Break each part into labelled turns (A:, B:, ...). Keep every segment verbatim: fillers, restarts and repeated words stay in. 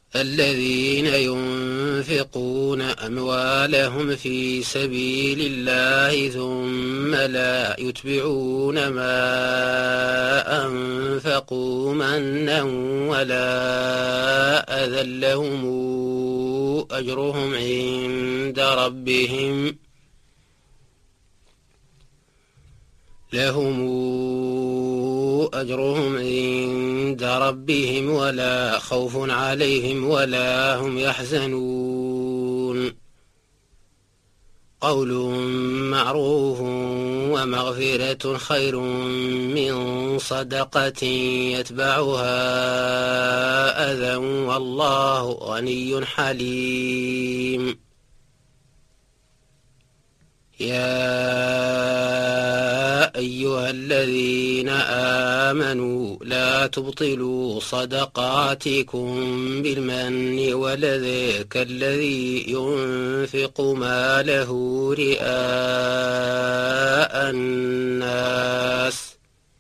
A: الذين ينفقون أموالهم في سبيل الله ثم لا يتبعون ما أنفقوا منا ولا أذى لهم أجرهم عند ربهم لهم أجرهم عند ربهم ولا خوف عليهم ولا هم يحزنون قول معروف ومغفرة خير من صدقة يتبعها أذى والله غني حليم يا أيها الذين آمنوا لا تبطلوا صدقاتكم بالمن والأذى كالذي ينفق ماله رئاء الناس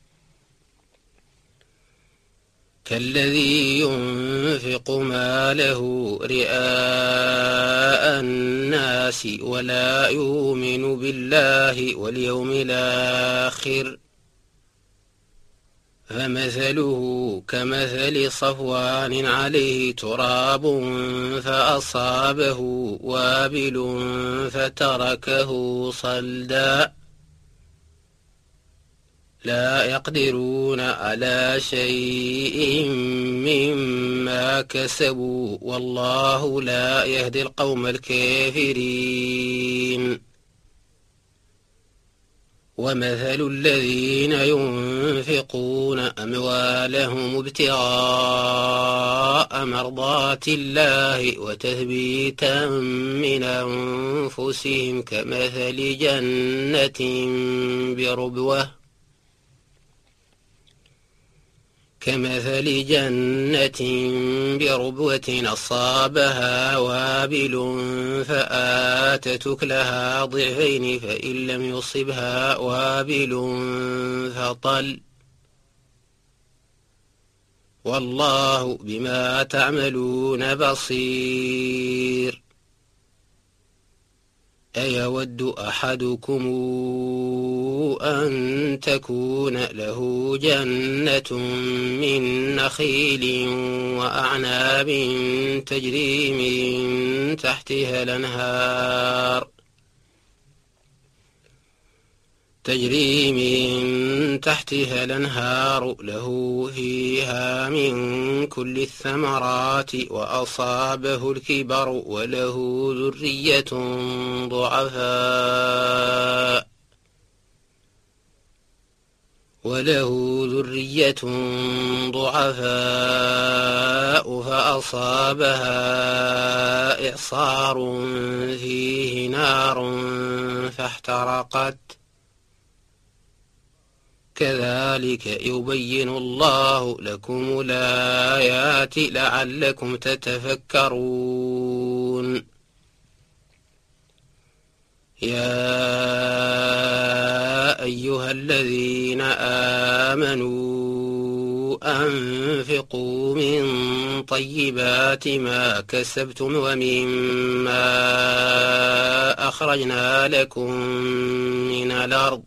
A: كالذي ينفق ماله رئاء الناس ولا يؤمن بالله واليوم الآخر فمثله كمثل صفوان عليه تراب فأصابه وابل فتركه صلدا لا يقدرون على شيء مما كسبوا والله لا يهدي القوم الكافرين ومثل الذين ينفقون أموالهم ابتغاء مرضات الله وتثبيتا من أنفسهم كمثل جنة بربوة كمثل جنة بربوة أصابها وابل فآتت أكلها ضعفين فإن لم يصبها وابل فطل والله بما تعملون بصير أيود أحدكم أن تكون له جنة من نخيل وأعناب تجري من تحتها الأنهار تجري من تحتها الأنهار له فيها من كل الثمرات وأصابه الكبر وله ذرية ضعفاء وله ذرية ضعفاء فأصابها إعصار فيه نار فاحترقت كذلك يبين الله لكم الآيات لعلكم تتفكرون يا أيها الذين آمنوا أنفقوا من طيبات ما كسبتم ومما أخرجنا لكم من الأرض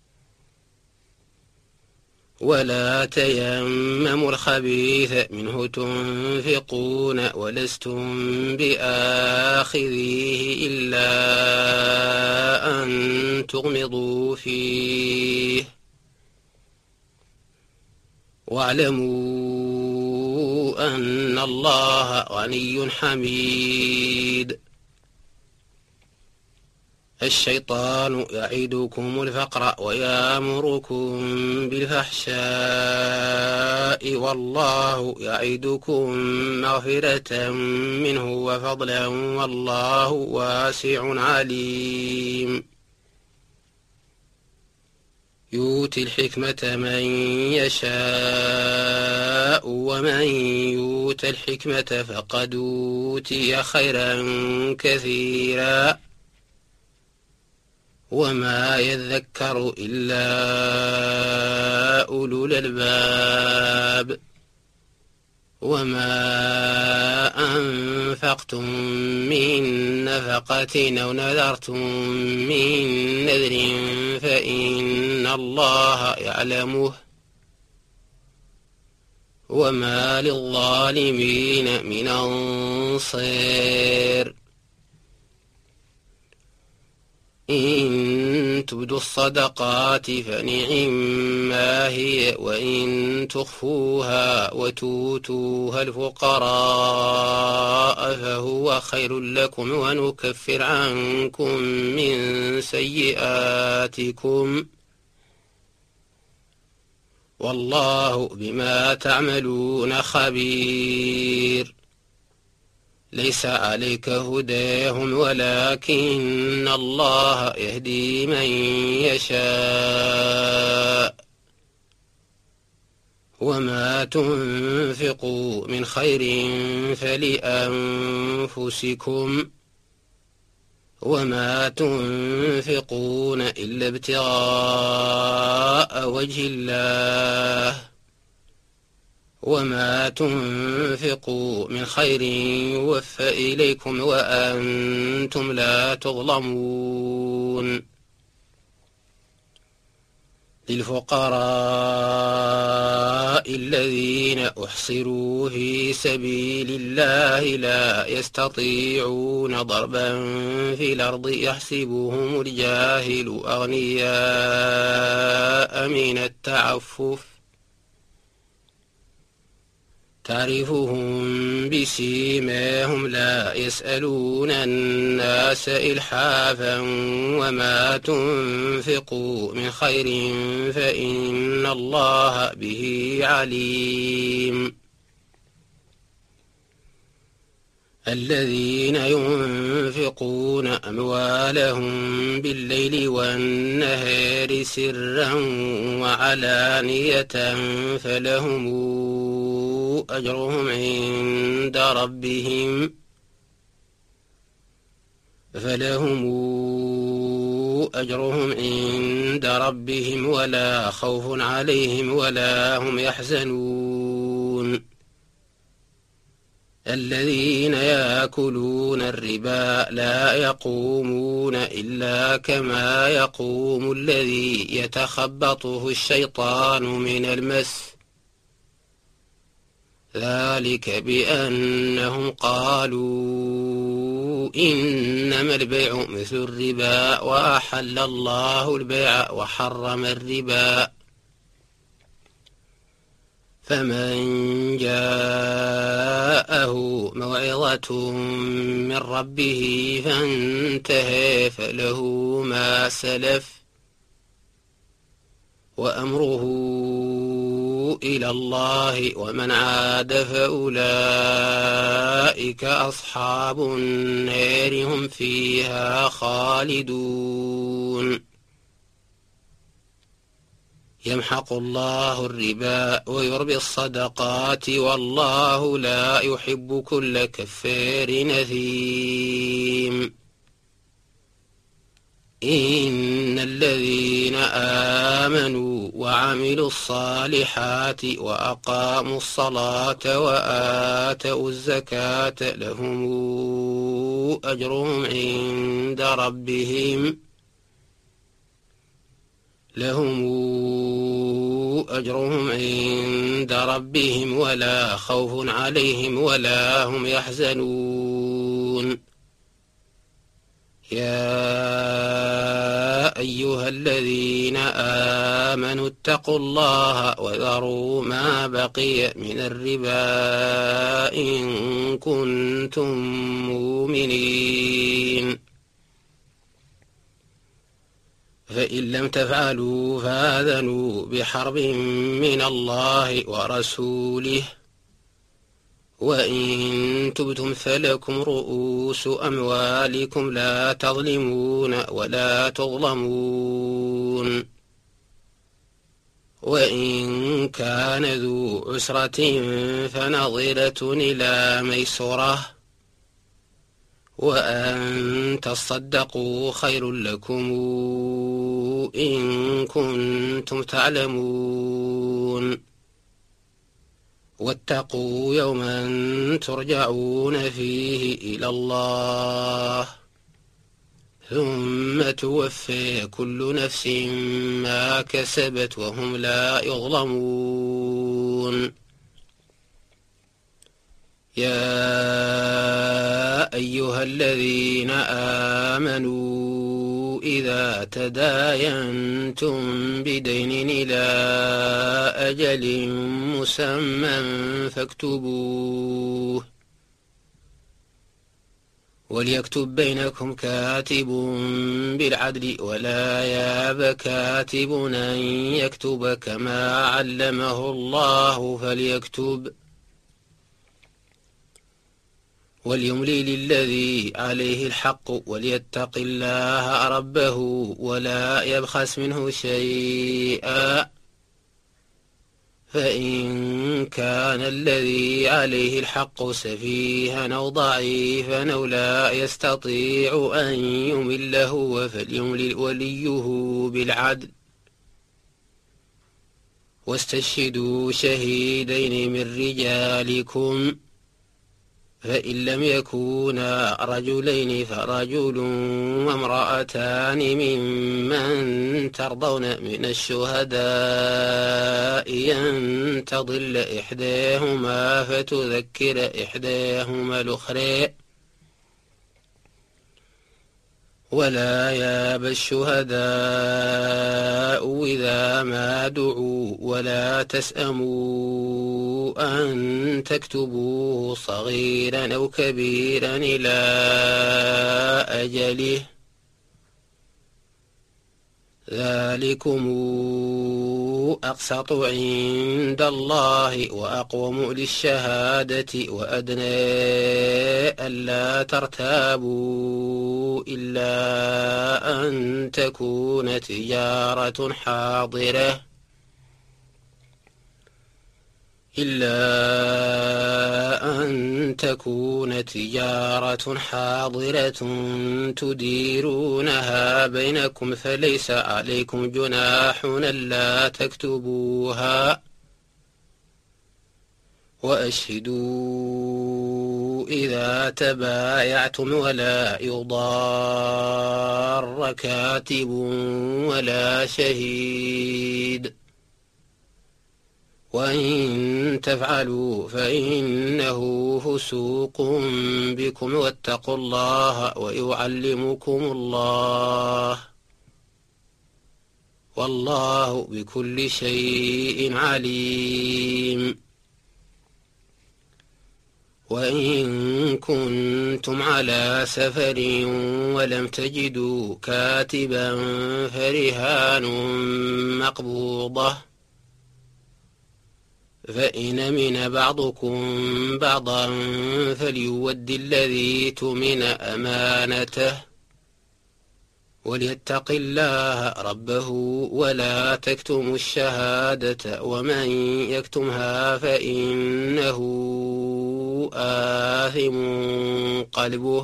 A: ولا تيمموا الخبيث منه تنفقون ولستم بآخذيه إلا أن تغمضوا فيه واعلموا أن الله غني حميد الشيطان يعيدكم الفقر ويأمركم بالفحشاء والله يعيدكم مغفرة منه وفضلا والله واسع عليم يؤتي الحكمة من يشاء ومن يؤت الحكمة فقد أوتي خيرا كثيرا وما يذكر إلا أولو الألباب وما أنفقتم من نفقة أو نذرتم من نذر فإن الله يعلمه وما للظالمين من أنصير إن تبدوا الصدقات فنعما هي وإن تخفوها وتؤتوها الفقراء فهو خير لكم ونكفر عنكم من سيئاتكم والله بما تعملون خبير ليس عليك هداهم ولكن الله يهدي من يشاء وما تنفقوا من خير فلأنفسكم وما تنفقون إلا ابتغاء وجه الله وما تنفقوا من خير يوفى إليكم وأنتم لا تظلمون للفقراء الذين أحصروا في سبيل الله لا يستطيعون ضربا في الأرض يحسبهم الجاهل أغنياء من التعفف تعرفهم بسيماهم لا يسألون الناس إلحافا وما تنفقوا من خير فإن الله به عليم الذين ينفقون أموالهم بالليل والنهار سرا وعلانية فلهم أجرهم عند ربهم فلهم أجرهم عند ربهم ولا خوف عليهم ولا هم يحزنون الذين يأكلون الربا لا يقومون إلا كما يقوم الذي يتخبطه الشيطان من المس ذلك بأنهم قالوا إنما البيع مثل الربا وأحل الله البيع وحرم الربا فمن جاءه موعظة من ربه فانتهى فله ما سلف وأمره إلى الله ومن عاد فأولئك أصحاب النار هم فيها خالدون يمحق الله الربا ويربي الصدقات والله لا يحب كل كفار أثيم إن الذين آمنوا وعملوا الصالحات وأقاموا الصلاة وآتوا الزكاة لهم أجرهم عند ربهم لهم أجرهم عند ربهم ولا خوف عليهم ولا هم يحزنون يا أيها الذين آمنوا اتقوا الله وذروا ما بقي من الربا إن كنتم مؤمنين فإن لم تفعلوا فآذنوا بحرب من الله ورسوله وإن تبتم فلكم رؤوس أموالكم لا تظلمون ولا تظلمون وإن كان ذو عسرة فنظرة إلى ميسرة وأن تصدقوا خير لكم إن كنتم تعلمون واتقوا يوما ترجعون فيه إلى الله ثم توفي كل نفس ما كسبت وهم لا يظلمون. يا أيها الذين آمنوا إذا تداينتم بدين إلى أجل مسمى فاكتبوه وليكتب بينكم كاتب بالعدل ولا ياب كاتب أن يكتب كما علمه الله فليكتب وليملي للذي عليه الحق وليتق الله ربه ولا يبخس منه شيئا فإن كان الذي عليه الحق سفيها أو ضعيفا أو لا يستطيع أن يمل هو فليملل وليه بالعدل واستشهدوا شهيدين من رجالكم فإن لم يكونا رجلين فرجل وامرأتان ممن ترضون من الشهداء أن تضل إحداهما فتذكر إحداهما الأخرى ولا ياب الشهداء إذا ما دعوا ولا تسأموا أن تكتبوه صغيرا أو كبيرا إلى أجله ذلكم أقسط عند الله وأقوم للشهادة وأدنى ألا ترتابوا إلا أن تكون تجارة حاضرة إلا أن تكون تجارة حاضرة تديرونها بينكم فليس عليكم جناح ألا تكتبوها وأشهدوا إذا تبايعتم ولا يضار كاتب ولا شهيد وإن تفعلوا فإنه فسوق بكم واتقوا الله ويعلمكم الله والله بكل شيء عليم. وإن كنتم على سفر ولم تجدوا كاتبا فرهان مقبوضة فإن من بعضكم بعضا فليود الذي تؤمن أمانته وليتق الله ربه ولا تكتموا الشهادة ومن يكتمها فإنه آثم قلبه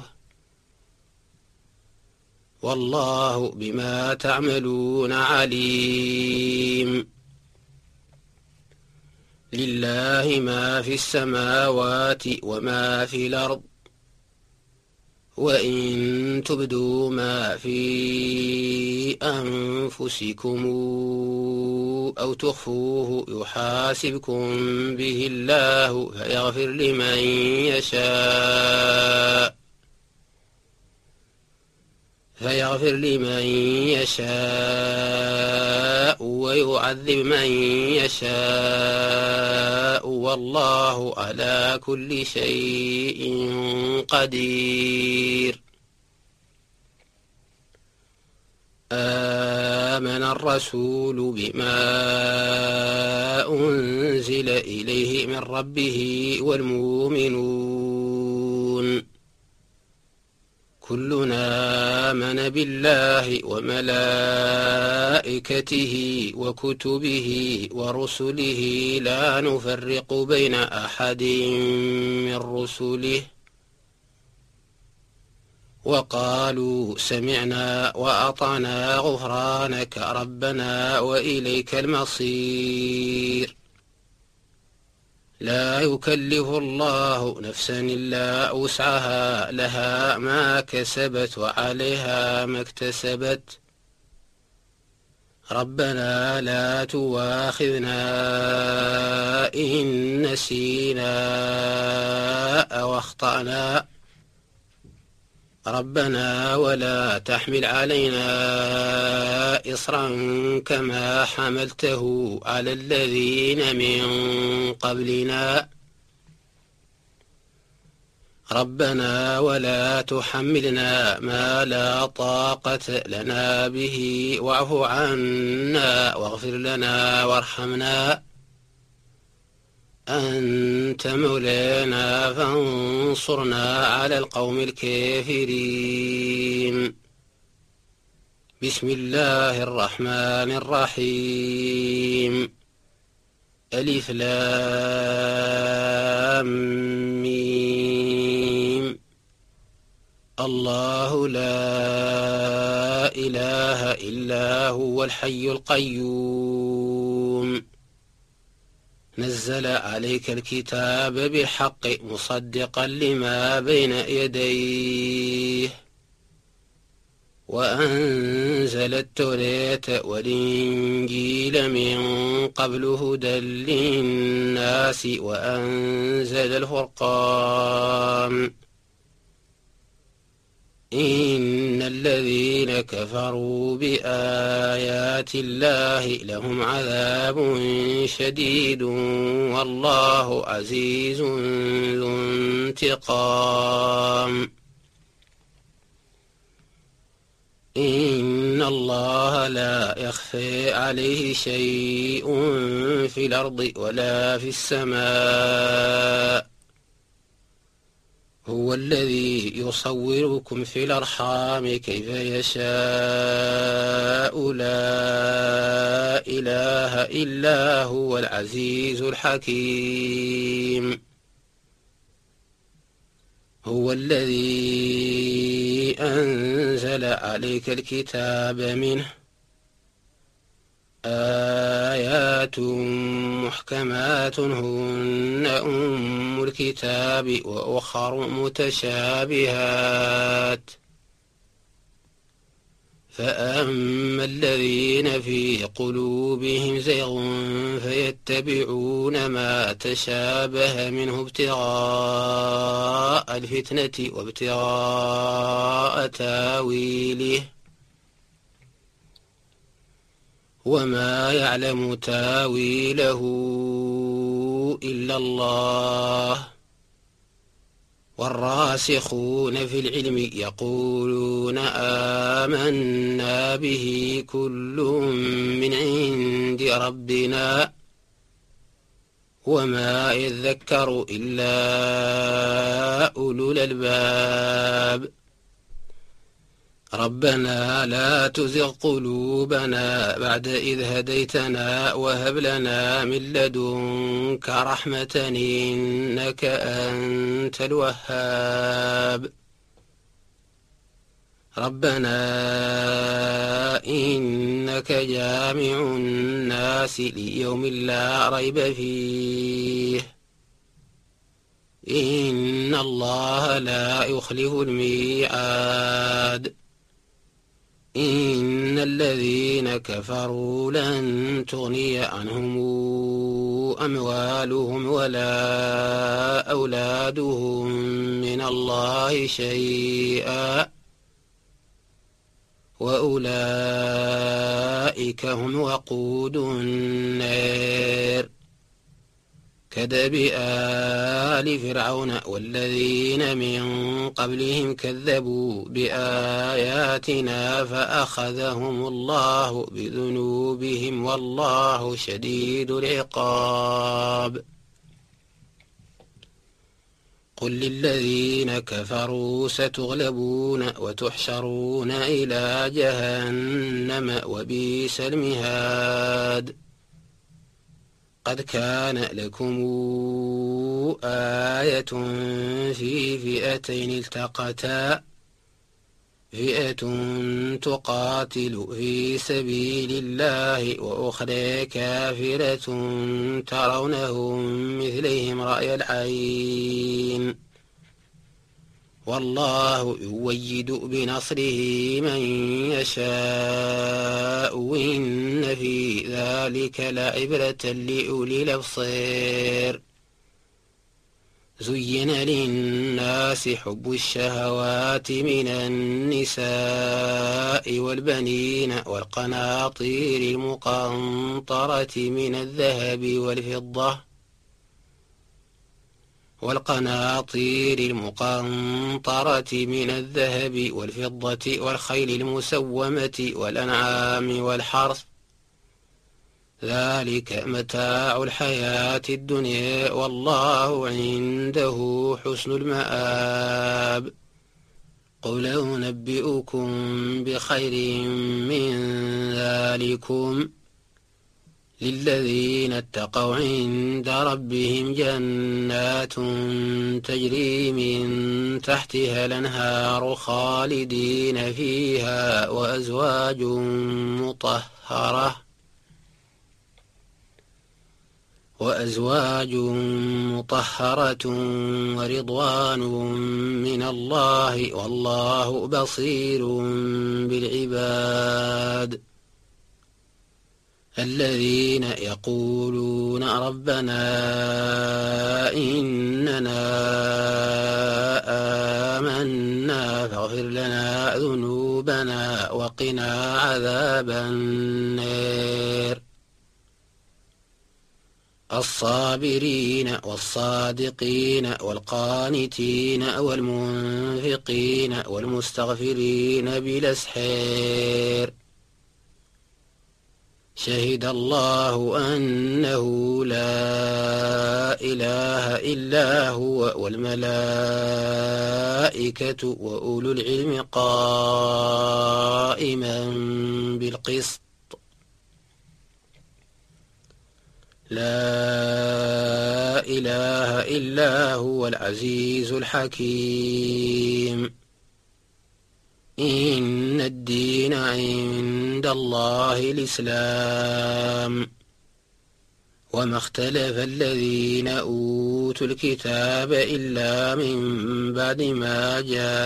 A: والله بما تعملون عليم. لله ما في السماوات وما في الأرض وإن تبدوا ما في أنفسكم أو تخفوه يحاسبكم به الله فيغفر لمن يشاء فيغفر لمن يشاء ويعذب من يشاء والله على كل شيء قدير. آمن الرسول بما أنزل إليه من ربه والمؤمنون كلنا آمن بالله وملائكته وكتبه ورسله لا نفرق بين أحد من رسله وقالوا سمعنا وأطعنا غفرانك ربنا وإليك المصير. لا يكلف الله نفسا إلا وسعها لها ما كسبت وعليها ما اكتسبت ربنا لا تواخذنا إن نسينا أو أخطأنا ربنا ولا تحمل علينا إصرا كما حملته على الذين من قبلنا ربنا ولا تحملنا ما لا طاقة لنا به واعف عنا واغفر لنا وارحمنا أنت مولانا فانصرنا على القوم الكافرين بسم الله الرحمن الرحيم ألف لام ميم الله لا إله إلا هو الحي القيوم نزل عليك الكتاب بالحق مصدقا لما بين يديه وأنزل التوراة والإنجيل من قبل هدى للناس وأنزل الفرقان إن الذين كفروا بآيات الله لهم عذاب شديد والله عزيز ذو انتقام إن الله لا يخفى عليه شيء في الأرض ولا في السماء هو الذي يصوركم في الأرحام كيف يشاء لا إله إلا هو العزيز الحكيم هو الذي أنزل عليك الكتاب منه آيات محكمات هن أم الكتاب وأخر متشابهات فأما الذين في قلوبهم زيغ فيتبعون ما تشابه منه ابتغاء الفتنة وابتغاء تاويله وما يعلم تاويله إلا الله والراسخون في العلم يقولون آمنا به كل من عند ربنا وما يذكر إلا أولو الألباب ربنا لا تزغ قلوبنا بعد إذ هديتنا وهب لنا من لدنك رحمة إنك أنت الوهاب ربنا إنك جامع الناس ليوم لا ريب فيه إن الله لا يخلف الميعاد إن الذين كفروا لن تغني عنهم أموالهم ولا أولادهم من الله شيئا وأولئك هم وقود النار كدأب آل فرعون والذين من قبلهم كذبوا بآياتنا فأخذهم الله بذنوبهم والله شديد العقاب قل للذين كفروا ستغلبون وتحشرون إلى جهنم وبئس المهاد قد كان لكم آية في فئتين التقتا فئة تقاتل في سبيل الله وأخرى كافرة ترونهم مثلهم رأي العين والله يؤيد بنصره من يشاء وإن في ذلك لعبرة لأولي الأبصار زين للناس حب الشهوات من النساء والبنين والقناطير المقنطرة من الذهب والفضة والقناطير المقنطرة من الذهب والفضة والخيل المسومة والأنعام والحرث ذلك متاع الحياة الدنيا والله عنده حسن المآب قل أنبئكم بخير من ذلكم للذين اتقوا عند ربهم جنات تجري من تحتها الأنهار خالدين فيها وأزواج مطهرة وأزواج مطهرة ورضوان من الله والله بصير بالعباد الذين يقولون ربنا إننا آمنا فاغفر لنا ذنوبنا وقنا عذاب النار الصابرين والصادقين والقانتين والمنفقين والمستغفرين بالأسحار شهد الله أنه لا إله إلا هو والملائكة وأولو العلم قائما بالقسط لا إله إلا هو العزيز الحكيم إن الدين عند الله الإسلام وما اختلف الذين أوتوا الكتاب إلا من بعد ما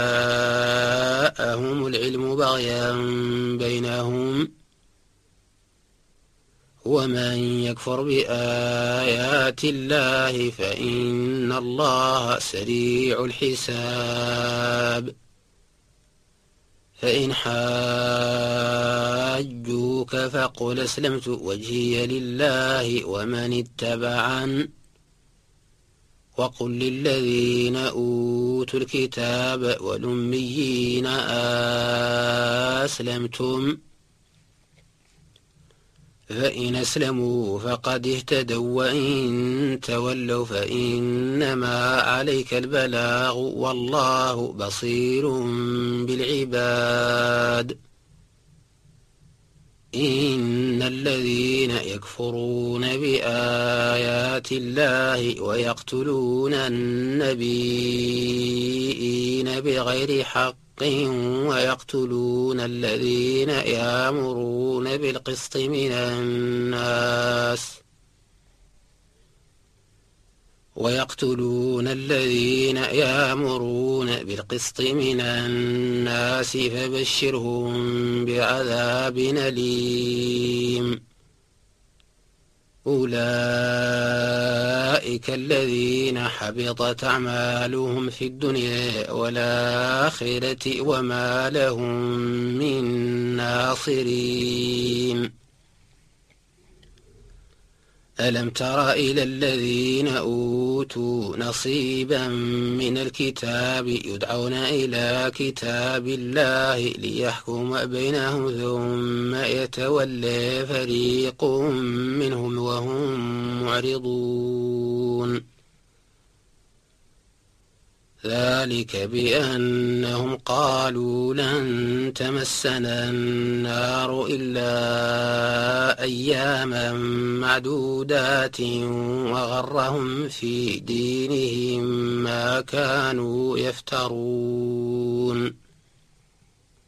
A: جاءهم العلم بغيا بينهم ومن يكفر بآيات الله فإن الله سريع الحساب فإن حاجوك فقل أسلمت وجهي لله ومن اتبعن وقل للذين أوتوا الكتاب والأميين أسلمتم فإن أسلموا فقد اهتدوا وإن تولوا فإنما عليك البلاغ والله بصير بالعباد إن الذين يكفرون بآيات الله ويقتلون النبيين بغير حق ويقتلون الذين يأمرون بالقسط من الناس ويقتلون الذين يأمرون بالقسط من الناس فبشرهم بعذاب أليم أولئك الذين حبطت أعمالهم في الدنيا والآخرة وما لهم من ناصرين ألم تر إلى الذين أوتوا نصيبا من الكتاب يدعون إلى كتاب الله ليحكم بينهم ثم يتولى فريق منهم وهم معرضون ذلك بأنهم قالوا لن تمسنا النار إلا أياما معدودات وغرهم في دينهم ما كانوا يفترون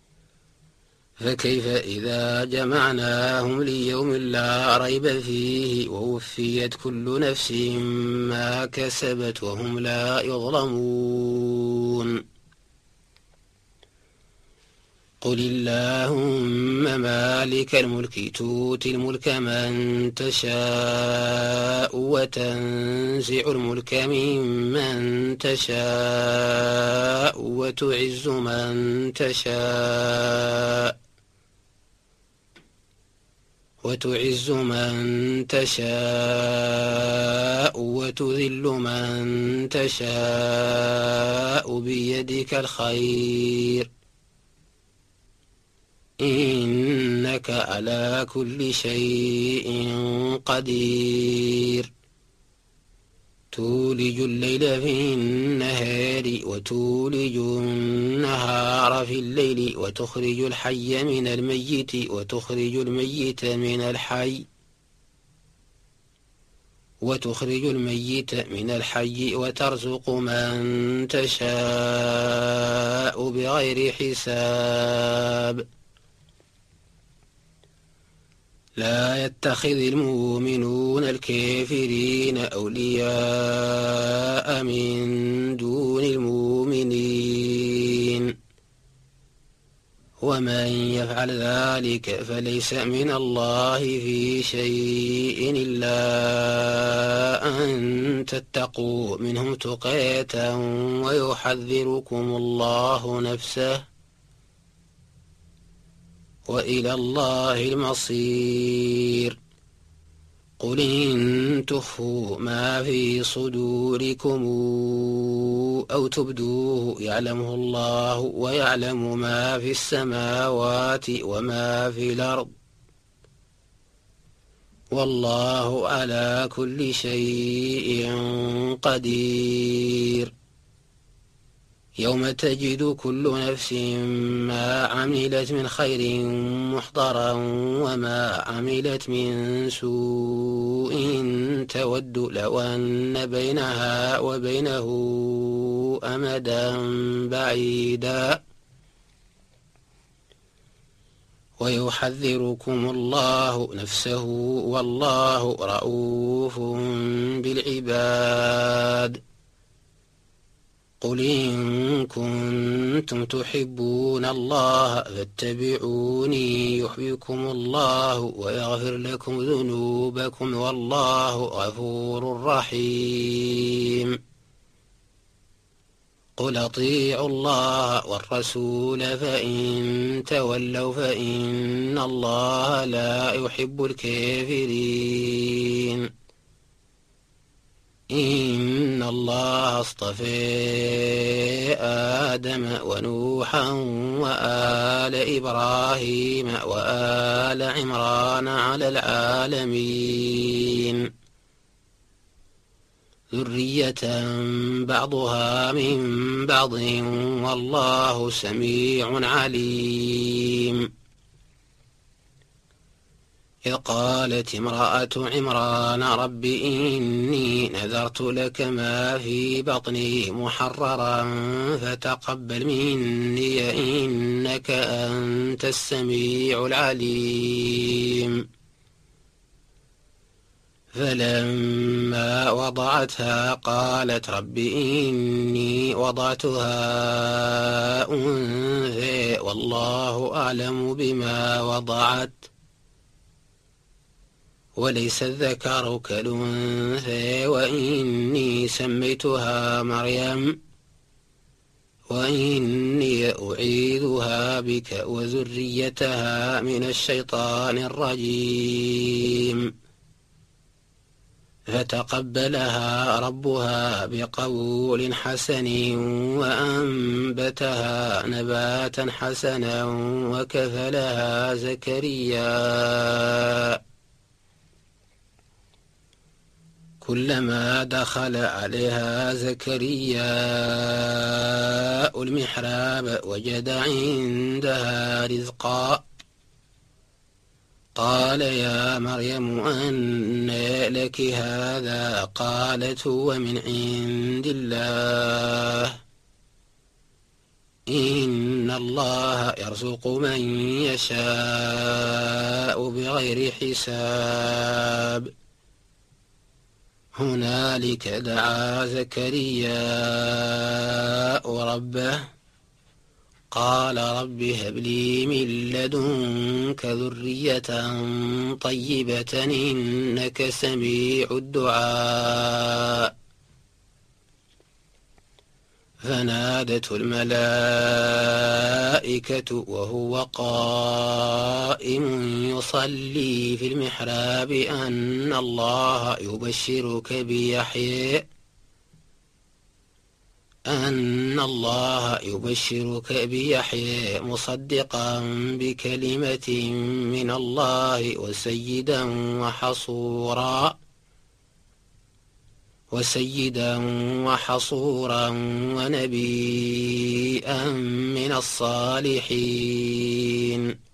A: فكيف إذا جمعناهم ليوم لا ريب فيه ووفيت كل نفس ما كسبت وهم لا يظلمون قل اللهم مالك الملك تؤتي الملك من تشاء وتنزع الملك ممن تشاء وتعز من تشاء وتعز من تشاء وتذل من تشاء بيدك الخير إنك على كل شيء قدير تولج الليل في النهار وتولج النهار في الليل وتخرج الحي من الميت وتخرج الميت من الحي وتخرج الميت من الحي وترزق من تشاء بغير حساب لا يتخذ المؤمنون الكافرين أولياء من دون المؤمنين ومن يفعل ذلك فليس من الله في شيء إلا أن تتقوا منهم تقاة ويحذركم الله نفسه وإلى الله المصير قل إن تخفوا ما في صدوركم أو تبدوه يعلمه الله ويعلم ما في السماوات وما في الأرض والله على كل شيء قدير يوم تجد كل نفس ما عملت من خير محضرا وما عملت من سوء تود لو أن بينها وبينه أمدا بعيدا ويحذركم الله نفسه والله رؤوف بالعباد قل إن كنتم تحبون الله فاتبعوني يحببكم الله ويغفر لكم ذنوبكم والله غفور رحيم قل أطيعوا الله والرسول فإن تولوا فإن الله لا يحب الكافرين إن الله اصطفى آدم ونوحا وآل إبراهيم وآل عمران على العالمين ذرية بعضها من بعض والله سميع عليم إذ قالت امرأة عمران رب إني نذرت لك ما في بطني محررا فتقبل مني إنك أنت السميع العليم فلما وضعتها قالت رب إني وضعتها أنثى والله أعلم بما وضعت وليس الذكر كالأنثى وإني سميتها مريم وإني أعيذها بك وذريتها من الشيطان الرجيم فتقبلها ربها بقبول حسن وأنبتها نباتا حسنا وكفلها زكريا كلما دخل عليها زكريا المحراب وجد عندها رزقا قال يا مريم أنى لك هذا قالت هو من عند الله إن الله يرزق من يشاء بغير حساب هنالك دعا زكرياء ربه قال رب هب لي من لدنك ذرية طيبة إنك سميع الدعاء فنادته الملائكة وهو قائم يصلي في المحراب أن الله يبشرك بيحيى أن الله يبشرك بيحيى مصدقا بكلمة من الله وسيدا وحصورا وسيدا وحصورا ونبيا من الصالحين